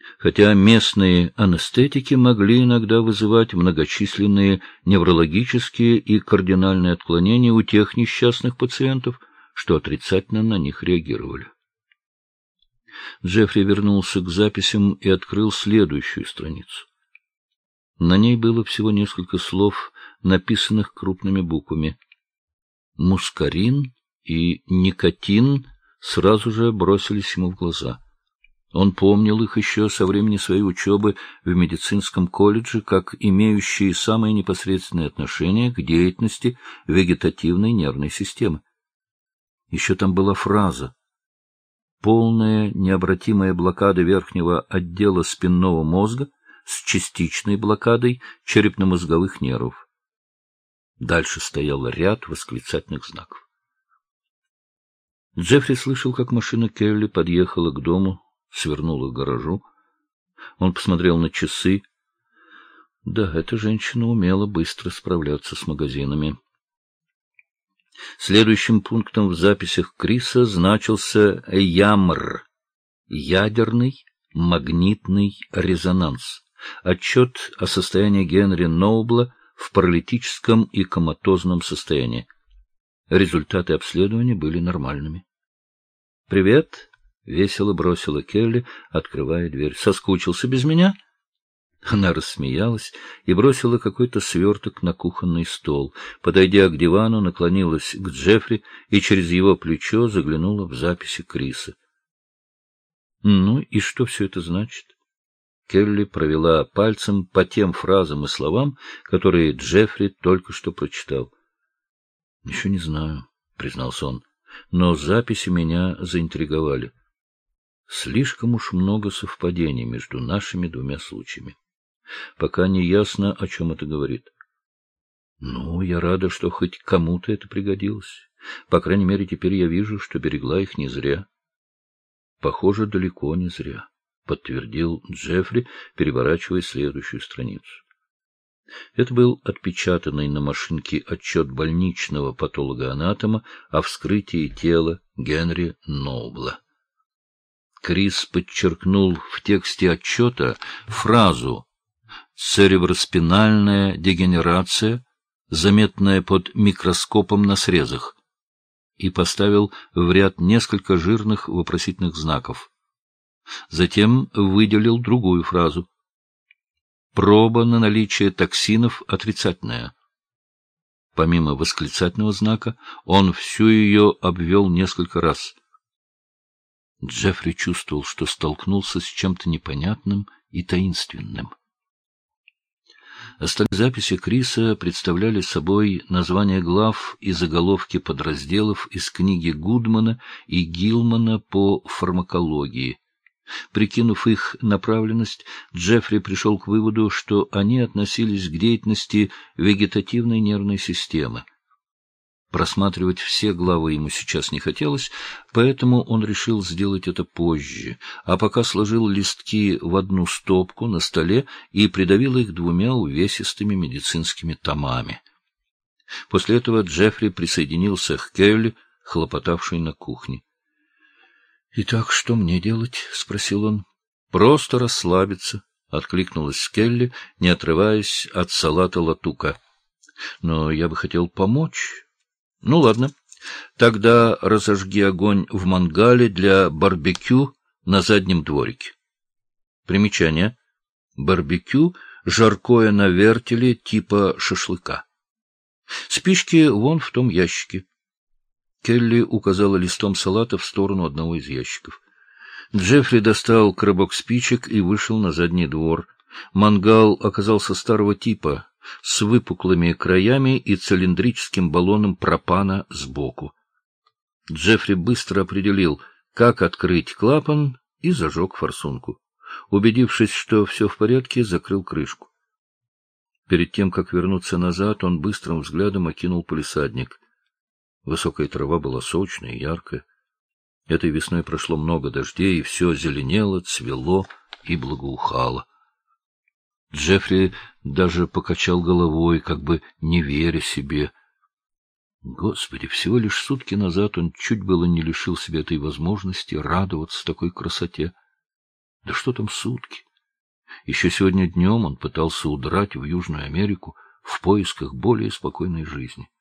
хотя местные анестетики могли иногда вызывать многочисленные неврологические и кардинальные отклонения у тех несчастных пациентов, что отрицательно на них реагировали. Джеффри вернулся к записям и открыл следующую страницу. На ней было всего несколько слов, написанных крупными буквами. Мускарин и никотин сразу же бросились ему в глаза. Он помнил их еще со времени своей учебы в медицинском колледже как имеющие самое непосредственное отношение к деятельности вегетативной нервной системы. Еще там была фраза: «Полная необратимая блокада верхнего отдела спинного мозга с частичной блокадой черепно-мозговых нервов». Дальше стоял ряд восклицательных знаков. Джеффри слышал, как машина Келли подъехала к дому, свернула к гаражу. Он посмотрел на часы. Да, эта женщина умела быстро справляться с магазинами. Следующим пунктом в записях Криса значился ЯМР — ядерный магнитный резонанс. Отчет о состоянии Генри Ноубла в паралитическом и коматозном состоянии. Результаты обследования были нормальными. «Привет», — весело бросила Келли, открывая дверь. «Соскучился без меня?» Она рассмеялась и бросила какой-то сверток на кухонный стол. Подойдя к дивану, наклонилась к Джеффри и через его плечо заглянула в записи Криса. «Ну и что все это значит?» Келли провела пальцем по тем фразам и словам, которые Джеффри только что прочитал. — Еще не знаю, — признался он, — но записи меня заинтриговали. Слишком уж много совпадений между нашими двумя случаями. Пока не ясно, о чем это говорит. Ну, я рада, что хоть кому-то это пригодилось. По крайней мере, теперь я вижу, что берегла их не зря. Похоже, далеко не зря, — подтвердил Джеффри, переворачивая следующую страницу. Это был отпечатанный на машинке отчет больничного патологоанатома о вскрытии тела Генри Ноубла. Крис подчеркнул в тексте отчета фразу «цереброспинальная дегенерация, заметная под микроскопом на срезах», и поставил в ряд несколько жирных вопросительных знаков. Затем выделил другую фразу. Проба на наличие токсинов отрицательная. Помимо восклицательного знака, он всю ее обвел несколько раз. Джеффри чувствовал, что столкнулся с чем-то непонятным и таинственным. Остальные записи Криса представляли собой названия глав и заголовки подразделов из книги Гудмана и Гилмана по фармакологии. Прикинув их направленность, Джеффри пришел к выводу, что они относились к деятельности вегетативной нервной системы. Просматривать все главы ему сейчас не хотелось, поэтому он решил сделать это позже, а пока сложил листки в одну стопку на столе и придавил их двумя увесистыми медицинскими томами. После этого Джеффри присоединился к Келли, хлопотавшей на кухне. — Итак, что мне делать? — спросил он. — Просто расслабиться, — откликнулась Келли, не отрываясь от салата латука. — Но я бы хотел помочь. — Ну, ладно. Тогда разожги огонь в мангале для барбекю на заднем дворике. Примечание. Барбекю — жаркое на вертеле типа шашлыка. Спички вон в том ящике. Келли указала листом салата в сторону одного из ящиков. Джеффри достал коробок спичек и вышел на задний двор. Мангал оказался старого типа, с выпуклыми краями и цилиндрическим баллоном пропана сбоку. Джеффри быстро определил, как открыть клапан, и зажег форсунку. Убедившись, что все в порядке, закрыл крышку. Перед тем, как вернуться назад, он быстрым взглядом окинул палисадник. Высокая трава была сочная и яркая. Этой весной прошло много дождей, и все зеленело, цвело и благоухало. Джеффри даже покачал головой, как бы не веря себе. Господи, всего лишь сутки назад он чуть было не лишил себя этой возможности радоваться такой красоте. Да что там сутки? Еще сегодня днем он пытался удрать в Южную Америку в поисках более спокойной жизни.